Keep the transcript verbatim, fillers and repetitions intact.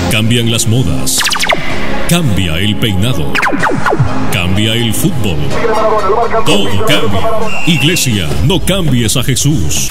Cambian las modas. Cambia el peinado. Cambia el fútbol. Todo cambia. Iglesia, no cambies a Jesús.